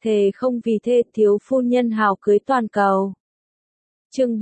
Thề không vì thê thiếu phu nhân hào cưới toàn cầu. Chương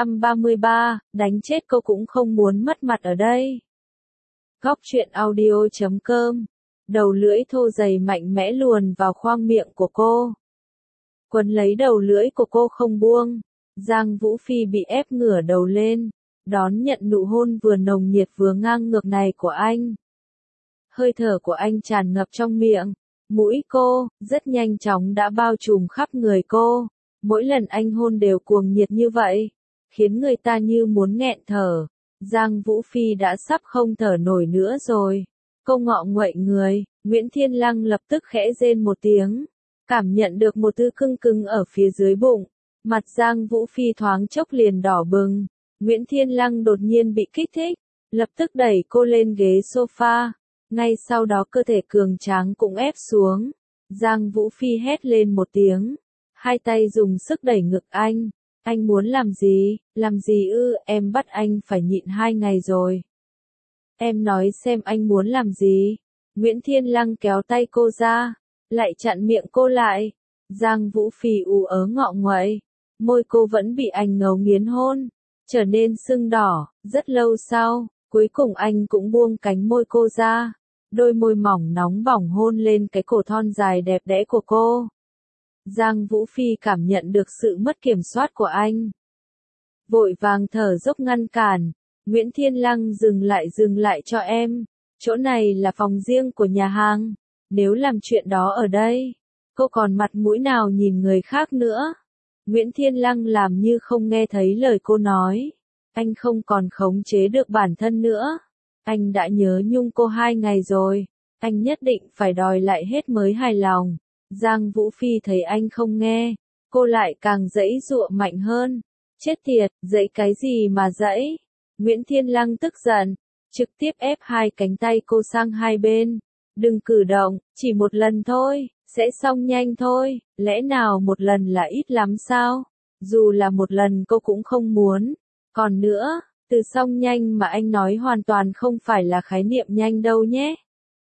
733, đánh chết cô cũng không muốn mất mặt ở đây. Góc truyện audio.com. Đầu lưỡi thô dày mạnh mẽ luồn vào khoang miệng của cô. Quấn lấy đầu lưỡi của cô không buông. Giang Vũ Phi bị ép ngửa đầu lên, đón nhận nụ hôn vừa nồng nhiệt vừa ngang ngược này của anh. Hơi thở của anh tràn ngập trong miệng, mũi cô, rất nhanh chóng đã bao trùm khắp người cô. Mỗi lần anh hôn đều cuồng nhiệt như vậy, khiến người ta như muốn nghẹn thở. Giang Vũ Phi đã sắp không thở nổi nữa rồi. Cô ngọ nguậy người, Nguyễn Thiên Lăng lập tức khẽ rên một tiếng. Cảm nhận được một thứ cưng cứng ở phía dưới bụng. Mặt Giang Vũ Phi thoáng chốc liền đỏ bừng. Nguyễn Thiên Lăng đột nhiên bị kích thích, lập tức đẩy cô lên ghế sofa. Ngay sau đó cơ thể cường tráng cũng ép xuống. Giang Vũ Phi hét lên một tiếng. Hai tay dùng sức đẩy ngực anh. Anh muốn làm gì? Làm gì ư? Em bắt anh phải nhịn 2 ngày rồi. Em nói xem anh muốn làm gì? Nguyễn Thiên Lăng kéo tay cô ra, lại chặn miệng cô lại. Giang Vũ Phi ù ớ ngọ nguậy. Môi cô vẫn bị anh ngấu nghiến hôn, trở nên sưng đỏ. Rất lâu sau, cuối cùng anh cũng buông cánh môi cô ra. Đôi môi mỏng nóng bỏng hôn lên cái cổ thon dài đẹp đẽ của cô. Giang Vũ Phi cảm nhận được sự mất kiểm soát của anh. Vội vàng thở dốc ngăn cản. Nguyễn Thiên Lăng dừng lại cho em. Chỗ này là phòng riêng của nhà hàng. Nếu làm chuyện đó ở đây, cô còn mặt mũi nào nhìn người khác nữa. Nguyễn Thiên Lăng làm như không nghe thấy lời cô nói. Anh không còn khống chế được bản thân nữa. Anh đã nhớ nhung cô 2 ngày rồi. Anh nhất định phải đòi lại hết mới hài lòng. Giang Vũ Phi thấy anh không nghe, cô lại càng giãy giụa mạnh hơn. Chết tiệt, giãy cái gì mà giãy? Nguyễn Thiên Lăng tức giận, trực tiếp ép 2 cánh tay cô sang hai bên. Đừng cử động, chỉ một lần thôi, sẽ xong nhanh thôi. Lẽ nào một lần là ít lắm sao? Dù là một lần cô cũng không muốn. Còn nữa, từ xong nhanh mà anh nói hoàn toàn không phải là khái niệm nhanh đâu nhé.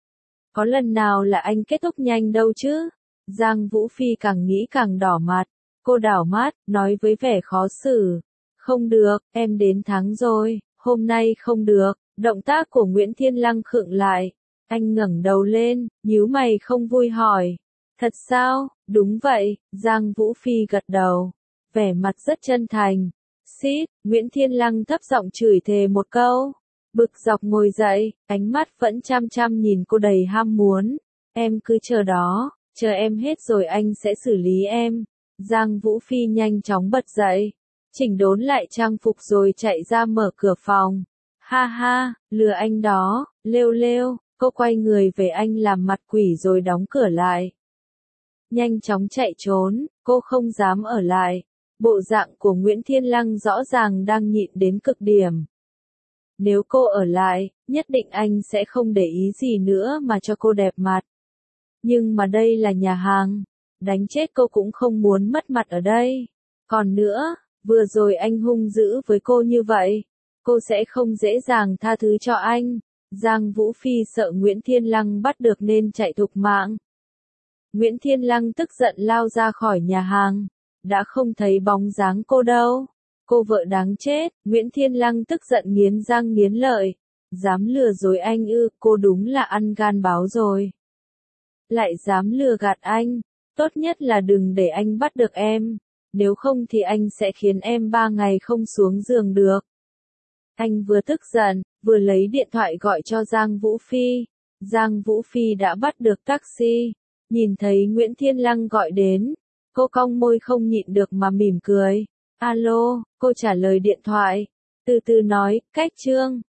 Có lần nào là anh kết thúc nhanh đâu chứ? Giang Vũ Phi càng nghĩ càng đỏ mặt. Cô đảo mắt, nói với vẻ khó xử. Không được, em đến tháng rồi, hôm nay không được. Động tác của Nguyễn Thiên Lăng khựng lại. Anh ngẩng đầu lên, nhíu mày không vui hỏi. Thật sao? Đúng vậy, Giang Vũ Phi gật đầu. Vẻ mặt rất chân thành. Xít, Nguyễn Thiên Lăng thấp giọng chửi thề một câu. Bực dọc ngồi dậy, ánh mắt vẫn chăm chăm nhìn cô đầy ham muốn. Em cứ chờ đó. Chờ em hết rồi anh sẽ xử lý em. Giang Vũ Phi nhanh chóng bật dậy, chỉnh đốn lại trang phục rồi chạy ra mở cửa phòng. Ha ha, lừa anh đó, lêu lêu. Cô quay người về anh làm mặt quỷ rồi đóng cửa lại. Nhanh chóng chạy trốn, cô không dám ở lại. Bộ dạng của Nguyễn Thiên Lăng rõ ràng đang nhịn đến cực điểm. Nếu cô ở lại, nhất định anh sẽ không để ý gì nữa mà cho cô đẹp mặt. Nhưng mà đây là nhà hàng, đánh chết cô cũng không muốn mất mặt ở đây. Còn nữa, vừa rồi anh hung dữ với cô như vậy, cô sẽ không dễ dàng tha thứ cho anh. Giang Vũ Phi sợ Nguyễn Thiên Lăng bắt được nên chạy thục mạng. Nguyễn Thiên Lăng tức giận lao ra khỏi nhà hàng, đã không thấy bóng dáng cô đâu. Cô vợ đáng chết, Nguyễn Thiên Lăng tức giận nghiến răng nghiến lợi. Dám lừa dối anh ư, cô đúng là ăn gan báo rồi. Lại dám lừa gạt anh, tốt nhất là đừng để anh bắt được em, nếu không thì anh sẽ khiến em 3 ngày không xuống giường được. Anh vừa tức giận, vừa lấy điện thoại gọi cho Giang Vũ Phi. Giang Vũ Phi đã bắt được taxi, nhìn thấy Nguyễn Thiên Lăng gọi đến, cô cong môi không nhịn được mà mỉm cười. Alo, cô trả lời điện thoại, từ từ nói, cách Trương.